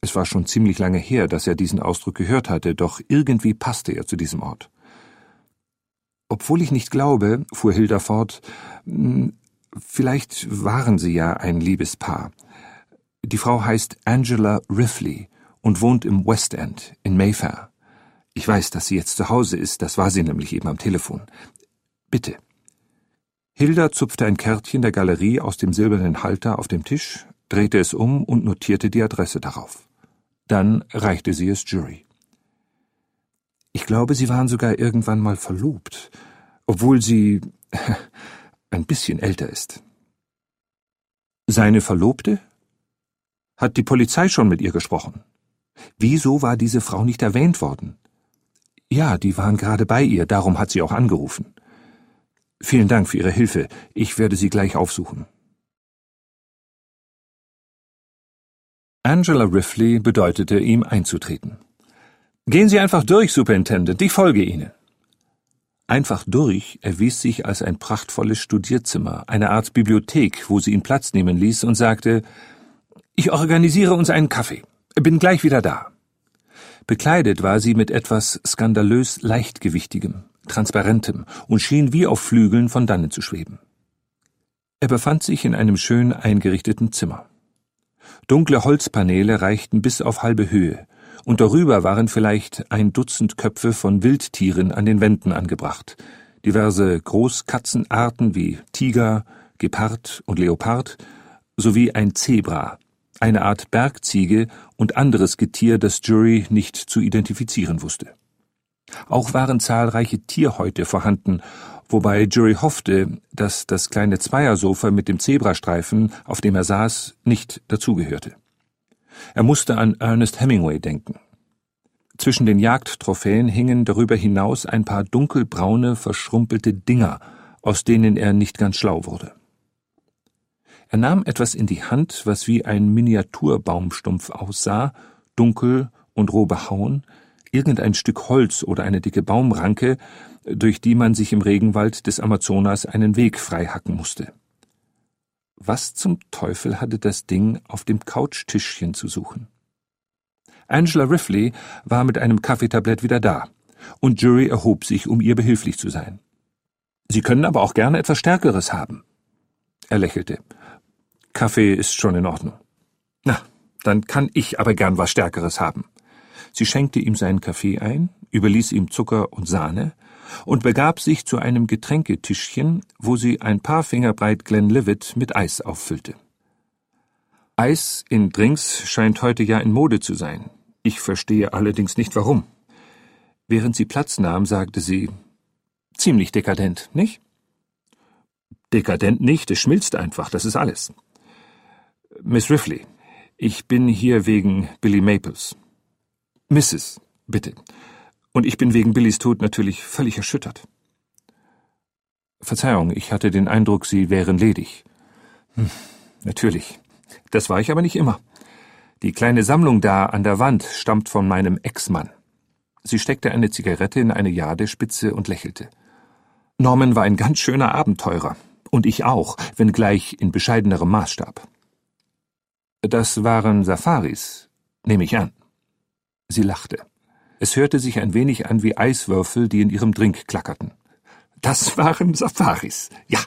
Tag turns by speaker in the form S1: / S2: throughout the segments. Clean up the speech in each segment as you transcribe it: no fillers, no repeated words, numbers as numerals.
S1: Es war schon ziemlich lange her, dass er diesen Ausdruck gehört hatte, doch irgendwie passte er zu diesem Ort. »Obwohl ich nicht glaube«, fuhr Hilda fort, »vielleicht waren Sie ja ein Liebespaar. Die Frau heißt Angela Rifley und wohnt im West End in Mayfair. Ich weiß, dass sie jetzt zu Hause ist, das war sie nämlich eben am Telefon. Bitte.« Hilda zupfte ein Kärtchen der Galerie aus dem silbernen Halter auf dem Tisch, drehte es um und notierte die Adresse darauf. Dann reichte sie es Jury. »Ich glaube, Sie waren sogar irgendwann mal verlobt, obwohl sie ein bisschen älter ist.« »Seine Verlobte? Hat die Polizei schon mit ihr gesprochen? Wieso war diese Frau nicht erwähnt worden?« »Ja, die waren gerade bei ihr, darum hat sie auch angerufen.« »Vielen Dank für Ihre Hilfe, ich werde sie gleich aufsuchen.« Angela Rifley bedeutete ihm einzutreten. »Gehen Sie einfach durch, Superintendent, ich folge Ihnen.« Einfach durch erwies sich als ein prachtvolles Studierzimmer, eine Art Bibliothek, wo sie ihn Platz nehmen ließ und sagte, »Ich organisiere uns einen Kaffee, bin gleich wieder da.« Bekleidet war sie mit etwas skandalös Leichtgewichtigem, Transparentem und schien wie auf Flügeln von dannen zu schweben. Er befand sich in einem schön eingerichteten Zimmer. Dunkle Holzpaneele reichten bis auf halbe Höhe, und darüber waren vielleicht 1 Dutzend Köpfe von Wildtieren an den Wänden angebracht, diverse Großkatzenarten wie Tiger, Gepard und Leopard, sowie ein Zebra, eine Art Bergziege und anderes Getier, das Jury nicht zu identifizieren wusste. Auch waren zahlreiche Tierhäute vorhanden, wobei Jury hoffte, dass das kleine Zweiersofa mit dem Zebrastreifen, auf dem er saß, nicht dazugehörte. Er musste an Ernest Hemingway denken. Zwischen den Jagdtrophäen hingen darüber hinaus ein paar dunkelbraune, verschrumpelte Dinger, aus denen er nicht ganz schlau wurde. Er nahm etwas in die Hand, was wie ein Miniaturbaumstumpf aussah, dunkel und roh behauen, irgendein Stück Holz oder eine dicke Baumranke, durch die man sich im Regenwald des Amazonas einen Weg freihacken musste. Was zum Teufel hatte das Ding auf dem Couchtischchen zu suchen? Angela Rifley war mit einem Kaffeetablett wieder da, und Jury erhob sich, um ihr behilflich zu sein. »Sie können aber auch gerne etwas Stärkeres haben.« Er lächelte. »Kaffee ist schon in Ordnung.« »Na, dann kann ich aber gern was Stärkeres haben.« Sie schenkte ihm seinen Kaffee ein, überließ ihm Zucker und Sahne und begab sich zu einem Getränketischchen, wo sie ein paar Finger breit Glenlivet mit Eis auffüllte. »Eis in Drinks scheint heute ja in Mode zu sein. Ich verstehe allerdings nicht, warum.« Während sie Platz nahm, sagte sie, »Ziemlich dekadent, nicht?« »Dekadent nicht, es schmilzt einfach, das ist alles.« »Miss Rifley, ich bin hier wegen Billy Maples.« »Mrs., bitte. Und ich bin wegen Billys Tod natürlich völlig erschüttert.« »Verzeihung, ich hatte den Eindruck, Sie wären ledig.« »Natürlich. Das war ich aber nicht immer. Die kleine Sammlung da an der Wand stammt von meinem Ex-Mann.« Sie steckte eine Zigarette in eine Jadespitze und lächelte. »Norman war ein ganz schöner Abenteurer. Und ich auch, wenngleich in bescheidenerem Maßstab.« »Das waren Safaris, nehme ich an.« Sie lachte. Es hörte sich ein wenig an wie Eiswürfel, die in ihrem Drink klackerten. »Das waren Safaris, ja.«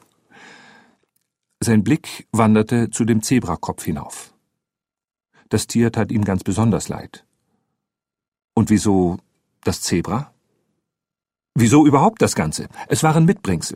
S1: Sein Blick wanderte zu dem Zebrakopf hinauf. Das Tier tat ihm ganz besonders leid. »Und wieso das Zebra?« »Wieso überhaupt das Ganze? Es waren Mitbringsel.«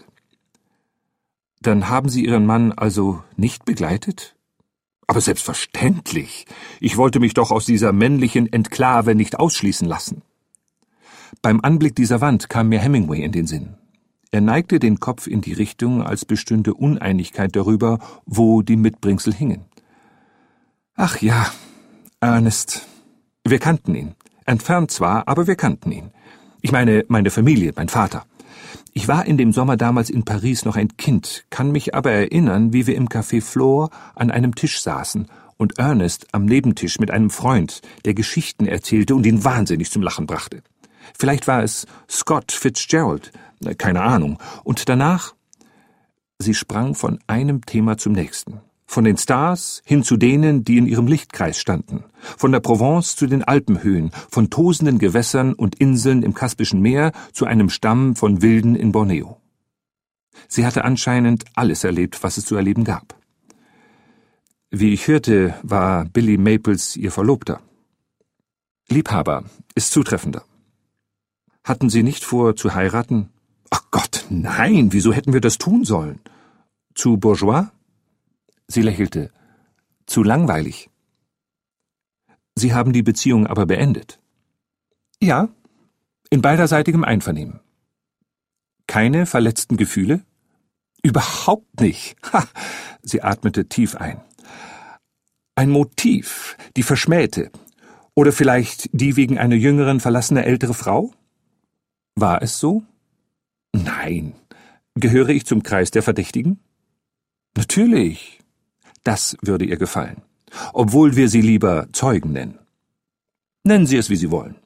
S1: »Dann haben Sie Ihren Mann also nicht begleitet?« »Aber selbstverständlich. Ich wollte mich doch aus dieser männlichen Enklave nicht ausschließen lassen.« Beim Anblick dieser Wand kam mir Hemingway in den Sinn. Er neigte den Kopf in die Richtung, als bestünde Uneinigkeit darüber, wo die Mitbringsel hingen. »Ach ja, Ernest. Wir kannten ihn. Entfernt zwar, aber wir kannten ihn. Ich meine, meine Familie, mein Vater. Ich war in dem Sommer damals in Paris noch ein Kind, kann mich aber erinnern, wie wir im Café Flore an einem Tisch saßen und Ernest am Nebentisch mit einem Freund, der Geschichten erzählte und ihn wahnsinnig zum Lachen brachte. Vielleicht war es Scott Fitzgerald, keine Ahnung. Und danach? Sie sprang von einem Thema zum nächsten. Von den Stars hin zu denen, die in ihrem Lichtkreis standen, von der Provence zu den Alpenhöhen, von tosenden Gewässern und Inseln im Kaspischen Meer zu einem Stamm von Wilden in Borneo. Sie hatte anscheinend alles erlebt, was es zu erleben gab. Wie ich hörte, war Billy Maples ihr Verlobter. Liebhaber ist zutreffender. Hatten Sie nicht vor, zu heiraten? Ach Gott, nein, wieso hätten wir das tun sollen? Zu bourgeois? Sie lächelte. Zu langweilig. Sie haben die Beziehung aber beendet. Ja, in beiderseitigem Einvernehmen. Keine verletzten Gefühle? Überhaupt nicht. Ha! Sie atmete tief ein. Ein Motiv, die Verschmähte. Oder vielleicht die wegen einer jüngeren verlassene ältere Frau? War es so? Nein. Gehöre ich zum Kreis der Verdächtigen? Natürlich. Das würde ihr gefallen. Obwohl wir sie lieber Zeugen nennen. Nennen Sie es, wie Sie wollen.